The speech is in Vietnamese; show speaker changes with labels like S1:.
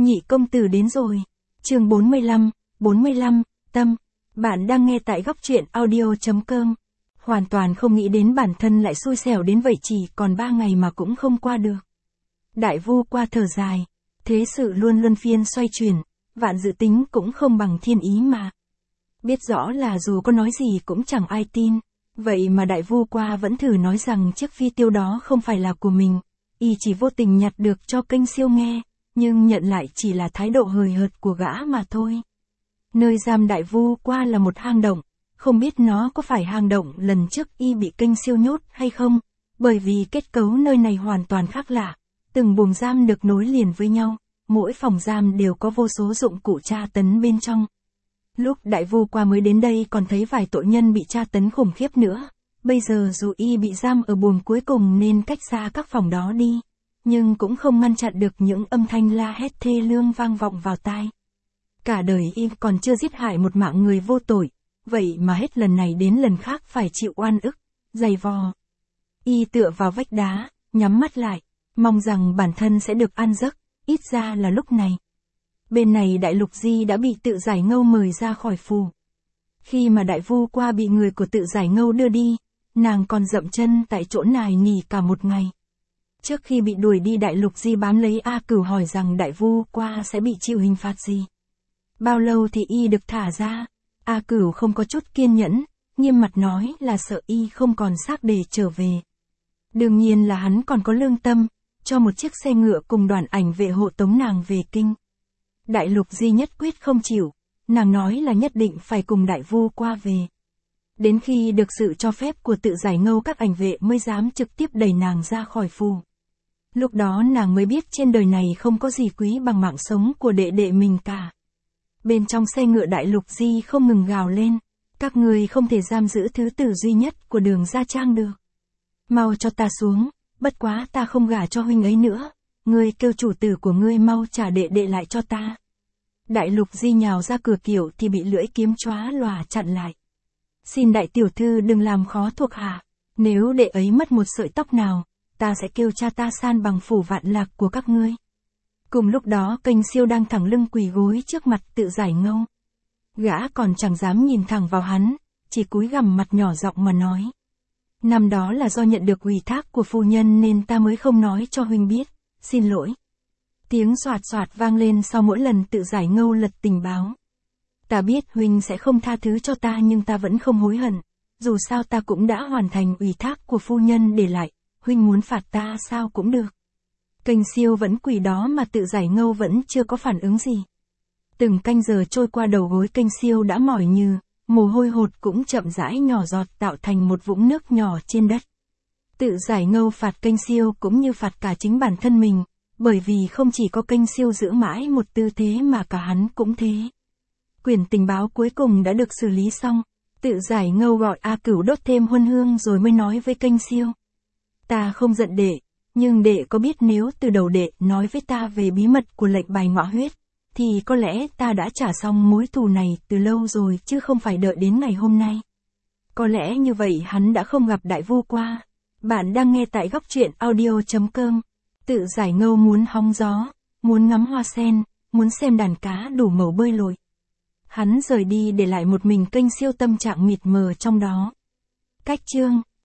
S1: Nhị công tử đến rồi. Chương 45, Tâm. Bạn đang nghe tại góc truyện audio.com. Hoàn toàn không nghĩ đến bản thân lại xui xẻo đến vậy, chỉ còn 3 ngày mà cũng không qua được. Đại Vu qua thở dài. Thế sự luôn luân phiên xoay chuyển, vạn dự tính cũng không bằng thiên ý mà. Biết rõ là dù có nói gì cũng chẳng ai tin. Vậy mà Đại Vu qua vẫn thử nói rằng chiếc phi tiêu đó không phải là của mình. Y chỉ vô tình nhặt được cho kênh siêu nghe, nhưng nhận lại chỉ là thái độ hời hợt của gã mà thôi. Nơi giam Đại Vu qua là một hang động, không biết nó có phải hang động lần trước y bị kênh siêu nhốt hay không, bởi vì kết cấu nơi này hoàn toàn khác lạ. Từng buồng giam được nối liền với nhau, mỗi phòng giam đều có vô số dụng cụ tra tấn bên trong. Lúc Đại Vu qua mới đến đây còn thấy vài tội nhân bị tra tấn khủng khiếp nữa. Bây giờ dù y bị giam ở buồng cuối cùng nên cách xa các phòng đó đi, nhưng cũng không ngăn chặn được những âm thanh la hét thê lương vang vọng vào tai. Cả đời y còn chưa giết hại một mạng người vô tội, vậy mà hết lần này đến lần khác phải chịu oan ức, dày vò. Y tựa vào vách đá, nhắm mắt lại, mong rằng bản thân sẽ được an giấc, ít ra là lúc này. Bên này Đại Lục Di đã bị Tự Giải Ngâu mời ra khỏi phủ. Khi mà Đại Vu qua bị người của Tự Giải Ngâu đưa đi, nàng còn dậm chân tại chỗ nài nỉ cả một ngày. Trước khi bị đuổi đi, Đại Lục Di bám lấy A Cửu hỏi rằng Đại Vu qua sẽ bị chịu hình phạt gì. Bao lâu thì y được thả ra? A Cửu không có chút kiên nhẫn, nghiêm mặt nói là sợ y không còn xác để trở về. Đương nhiên là hắn còn có lương tâm, cho một chiếc xe ngựa cùng đoàn ảnh vệ hộ tống nàng về kinh. Đại Lục Di nhất quyết không chịu, nàng nói là nhất định phải cùng Đại Vu qua về. Đến khi được sự cho phép của Tự Giải Ngâu, các ảnh vệ mới dám trực tiếp đẩy nàng ra khỏi phủ. Lúc đó nàng mới biết trên đời này không có gì quý bằng mạng sống của đệ đệ mình cả. Bên trong xe ngựa Đại Lục Di không ngừng gào lên, các người không thể giam giữ thứ tử duy nhất của Đường Gia Trang được. Mau cho ta xuống, bất quá ta không gả cho huynh ấy nữa, ngươi kêu chủ tử của ngươi mau trả đệ đệ lại cho ta. Đại Lục Di nhào ra cửa kiệu thì bị lưỡi kiếm chóa lòa chặn lại. Xin đại tiểu thư đừng làm khó thuộc hạ, nếu đệ ấy mất một sợi tóc nào, ta sẽ kêu cha ta san bằng phủ vạn lạc của các ngươi. Cùng lúc đó kênh siêu đang thẳng lưng quỳ gối trước mặt Tự Giải Ngâu. Gã còn chẳng dám nhìn thẳng vào hắn, chỉ cúi gằm mặt nhỏ giọng mà nói. Năm đó là do nhận được ủy thác của phu nhân nên ta mới không nói cho huynh biết, xin lỗi. Tiếng xoạt xoạt vang lên sau mỗi lần Tự Giải Ngâu lật tình báo. Ta biết huynh sẽ không tha thứ cho ta, nhưng ta vẫn không hối hận, dù sao ta cũng đã hoàn thành ủy thác của phu nhân để lại, huynh muốn phạt ta sao cũng được. Kênh siêu vẫn quỳ đó mà Tự Giải Ngâu vẫn chưa có phản ứng gì. Từng canh giờ trôi qua, đầu gối kênh siêu đã mỏi nhừ, mồ hôi hột cũng chậm rãi nhỏ giọt tạo thành một vũng nước nhỏ trên đất. Tự Giải Ngâu phạt kênh siêu cũng như phạt cả chính bản thân mình, bởi vì không chỉ có kênh siêu giữ mãi một tư thế mà cả hắn cũng thế. Quyển tình báo cuối cùng đã được xử lý xong, Tự Giải Ngâu gọi A Cửu đốt thêm huân hương rồi mới nói với kênh siêu. Ta không giận đệ, nhưng đệ có biết nếu từ đầu đệ nói với ta về bí mật của lệnh bài ngọa huyết, thì có lẽ ta đã trả xong mối thù này từ lâu rồi chứ không phải đợi đến ngày hôm nay. Có lẽ như vậy hắn đã không gặp Đại Vu qua. Bạn đang nghe tại góc truyện audio.com. Tự Giải Ngâu muốn hóng gió, muốn ngắm hoa sen, muốn xem đàn cá đủ màu bơi lội. Hắn rời đi để lại một mình kênh siêu tâm trạng mịt mờ trong đó. Cách chương